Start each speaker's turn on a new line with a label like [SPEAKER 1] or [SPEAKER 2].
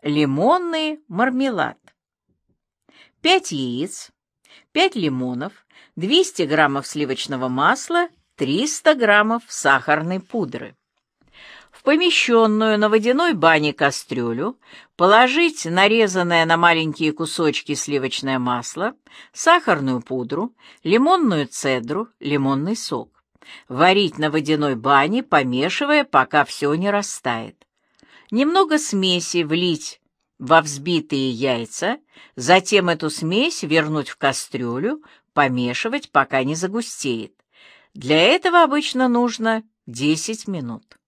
[SPEAKER 1] Лимонный мармелад. 5 яиц, 5 лимонов, 200 граммов сливочного масла, 300 граммов сахарной пудры. В помещенную на водяной бане кастрюлю положить нарезанное на маленькие кусочки сливочное масло, сахарную пудру, лимонную цедру, лимонный сок. Варить на водяной бане, помешивая, пока все не растает. Немного смеси влить во взбитые яйца, затем эту смесь вернуть в кастрюлю, помешивать, пока не загустеет. Для этого обычно нужно 10 минут.